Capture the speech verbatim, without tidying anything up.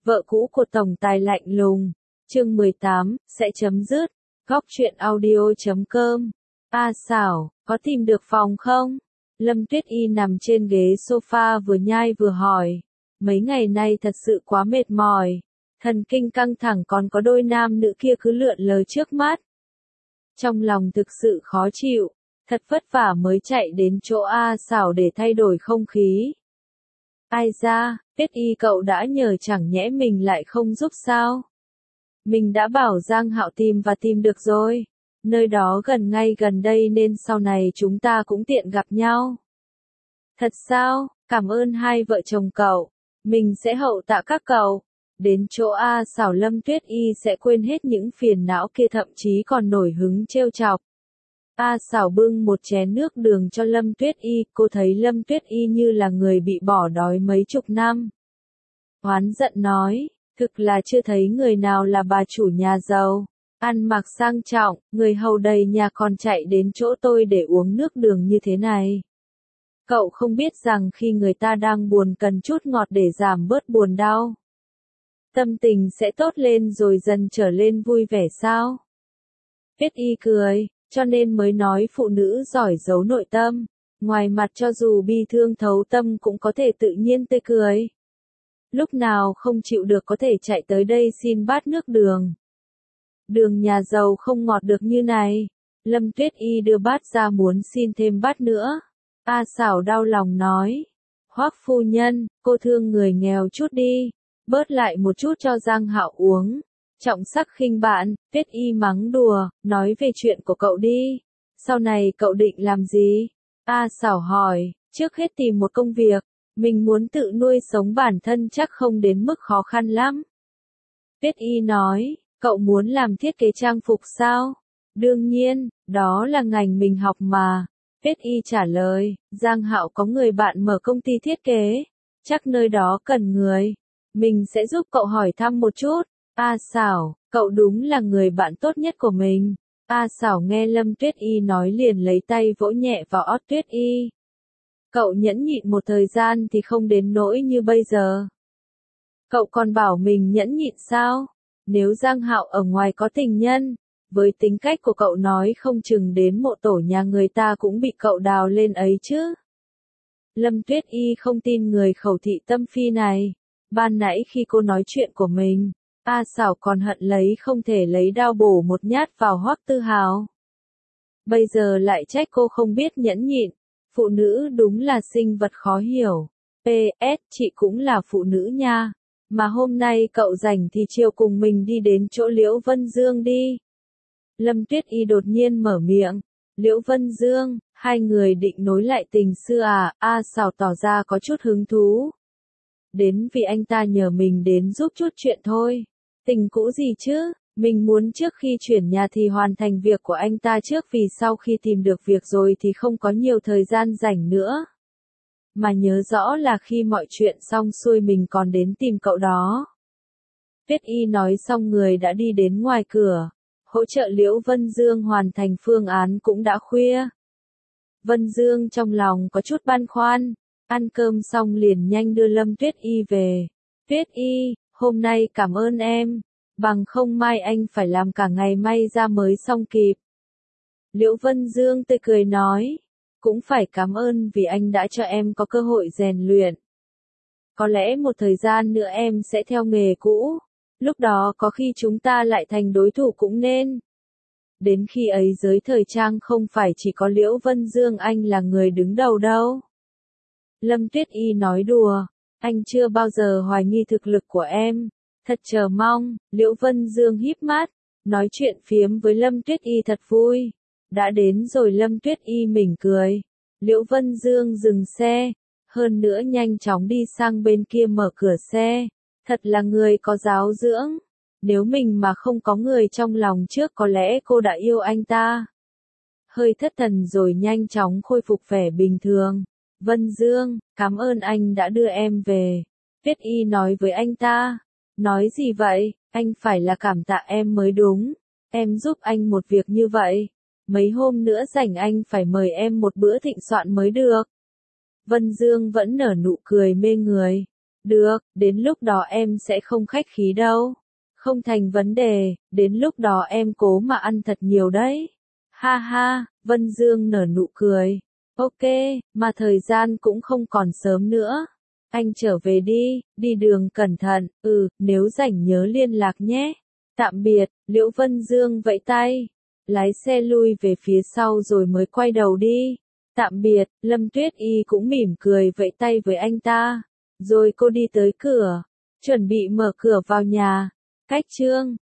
Vợ cũ của tổng tài lạnh lùng. Chương mười tám, sẽ chấm dứt. Góc truyện audio chấm com. A xảo, có tìm được phòng không? Lâm Tuyết Y nằm trên ghế sofa vừa nhai vừa hỏi. Mấy ngày nay thật sự quá mệt mỏi. Thần kinh căng thẳng, còn có đôi nam nữ kia cứ lượn lờ trước mắt. Trong lòng thực sự khó chịu. Thật vất vả mới chạy đến chỗ A xảo để thay đổi không khí. Ai ra, Tuyết Y cậu đã nhờ, chẳng nhẽ mình lại không giúp sao? Mình đã bảo Giang Hạo tìm và tìm được rồi. Nơi đó gần ngay gần đây nên sau này chúng ta cũng tiện gặp nhau. Thật sao? Cảm ơn hai vợ chồng cậu. Mình sẽ hậu tạ các cậu. Đến chỗ A xảo, Lâm Tuyết Y sẽ quên hết những phiền não kia, thậm chí còn nổi hứng trêu chọc. A xảo bưng một chén nước đường cho Lâm Tuyết Y, cô thấy Lâm Tuyết Y như là người bị bỏ đói mấy chục năm. Oán giận nói, thực là chưa thấy người nào là bà chủ nhà giàu, ăn mặc sang trọng, người hầu đầy nhà còn chạy đến chỗ tôi để uống nước đường như thế này. Cậu không biết rằng khi người ta đang buồn cần chút ngọt để giảm bớt buồn đau, tâm tình sẽ tốt lên rồi dần trở lên vui vẻ sao? Tuyết Y cười. Cho nên mới nói phụ nữ giỏi giấu nội tâm, ngoài mặt cho dù bi thương thấu tâm cũng có thể tự nhiên tươi cười. Lúc nào không chịu được có thể chạy tới đây xin bát nước đường. Đường nhà giàu không ngọt được như này. Lâm Tuyết Y đưa bát ra muốn xin thêm bát nữa. A xảo đau lòng nói. Hoắc phu nhân, cô thương người nghèo chút đi. Bớt lại một chút cho Giang Hạo uống. Trọng sắc khinh bạn, Tuyết Y mắng đùa, nói về chuyện của cậu đi. Sau này cậu định làm gì? A xảo hỏi, trước hết tìm một công việc. Mình muốn tự nuôi sống bản thân, chắc không đến mức khó khăn lắm. Tuyết Y nói, cậu muốn làm thiết kế trang phục sao? Đương nhiên, đó là ngành mình học mà. Tuyết Y trả lời, Giang Hạo có người bạn mở công ty thiết kế. Chắc nơi đó cần người. Mình sẽ giúp cậu hỏi thăm một chút. A xảo, cậu đúng là người bạn tốt nhất của mình. A xảo nghe Lâm Tuyết Y nói liền lấy tay vỗ nhẹ vào ót Tuyết Y. Cậu nhẫn nhịn một thời gian thì không đến nỗi như bây giờ. Cậu còn bảo mình nhẫn nhịn sao? Nếu Giang Hạo ở ngoài có tình nhân, với tính cách của cậu nói không chừng đến mộ tổ nhà người ta cũng bị cậu đào lên ấy chứ. Lâm Tuyết Y không tin người khẩu thị tâm phi này. Ban nãy khi cô nói chuyện của mình, A xảo còn hận lấy không thể lấy đao bổ một nhát vào Hoắc Tư Hào. Bây giờ lại trách cô không biết nhẫn nhịn. Phụ nữ đúng là sinh vật khó hiểu. pê ét chị cũng là phụ nữ nha. Mà hôm nay cậu rảnh thì chiều cùng mình đi đến chỗ Liễu Vân Dương đi. Lâm Tuyết Y đột nhiên mở miệng. Liễu Vân Dương, hai người định nối lại tình xưa à? A xảo tỏ ra có chút hứng thú. Đến vì anh ta nhờ mình đến giúp chút chuyện thôi. Tình cũ gì chứ, mình muốn trước khi chuyển nhà thì hoàn thành việc của anh ta trước, vì sau khi tìm được việc rồi thì không có nhiều thời gian rảnh nữa. Mà nhớ rõ là khi mọi chuyện xong xuôi mình còn đến tìm cậu đó. Tuyết Y nói xong người đã đi đến ngoài cửa, hỗ trợ Liễu Vân Dương hoàn thành phương án. Cũng đã khuya. Vân Dương trong lòng có chút băn khoăn, ăn cơm xong liền nhanh đưa Lâm Tuyết Y về. Tuyết Y, hôm nay cảm ơn em, bằng không mai anh phải làm cả ngày may ra mới xong kịp. Liễu Vân Dương tươi cười nói, cũng phải cảm ơn vì anh đã cho em có cơ hội rèn luyện. Có lẽ một thời gian nữa em sẽ theo nghề cũ, lúc đó có khi chúng ta lại thành đối thủ cũng nên. Đến khi ấy giới thời trang không phải chỉ có Liễu Vân Dương anh là người đứng đầu đâu. Lâm Tuyết Y nói đùa. Anh chưa bao giờ hoài nghi thực lực của em. Thật chờ mong. Liễu Vân Dương híp mắt, nói chuyện phiếm với Lâm Tuyết Y thật vui. Đã đến rồi. Lâm Tuyết Y mỉm cười. Liễu Vân Dương dừng xe, hơn nữa nhanh chóng đi sang bên kia mở cửa xe. Thật là người có giáo dưỡng. Nếu mình mà không có người trong lòng trước có lẽ cô đã yêu anh ta. Hơi thất thần rồi nhanh chóng khôi phục vẻ bình thường. Vân Dương, cảm ơn anh đã đưa em về. Tuyết Y nói với anh ta. Nói gì vậy, anh phải là cảm tạ em mới đúng. Em giúp anh một việc như vậy. Mấy hôm nữa rảnh anh phải mời em một bữa thịnh soạn mới được. Vân Dương vẫn nở nụ cười mê người. Được, đến lúc đó em sẽ không khách khí đâu. Không thành vấn đề, đến lúc đó em cố mà ăn thật nhiều đấy. Ha ha, Vân Dương nở nụ cười. Ok, mà thời gian cũng không còn sớm nữa. Anh trở về đi, đi đường cẩn thận, ừ, nếu rảnh nhớ liên lạc nhé. Tạm biệt, Liễu Vân Dương vẫy tay. Lái xe lui về phía sau rồi mới quay đầu đi. Tạm biệt, Lâm Tuyết Y cũng mỉm cười vẫy tay với anh ta. Rồi cô đi tới cửa, chuẩn bị mở cửa vào nhà. Cách chương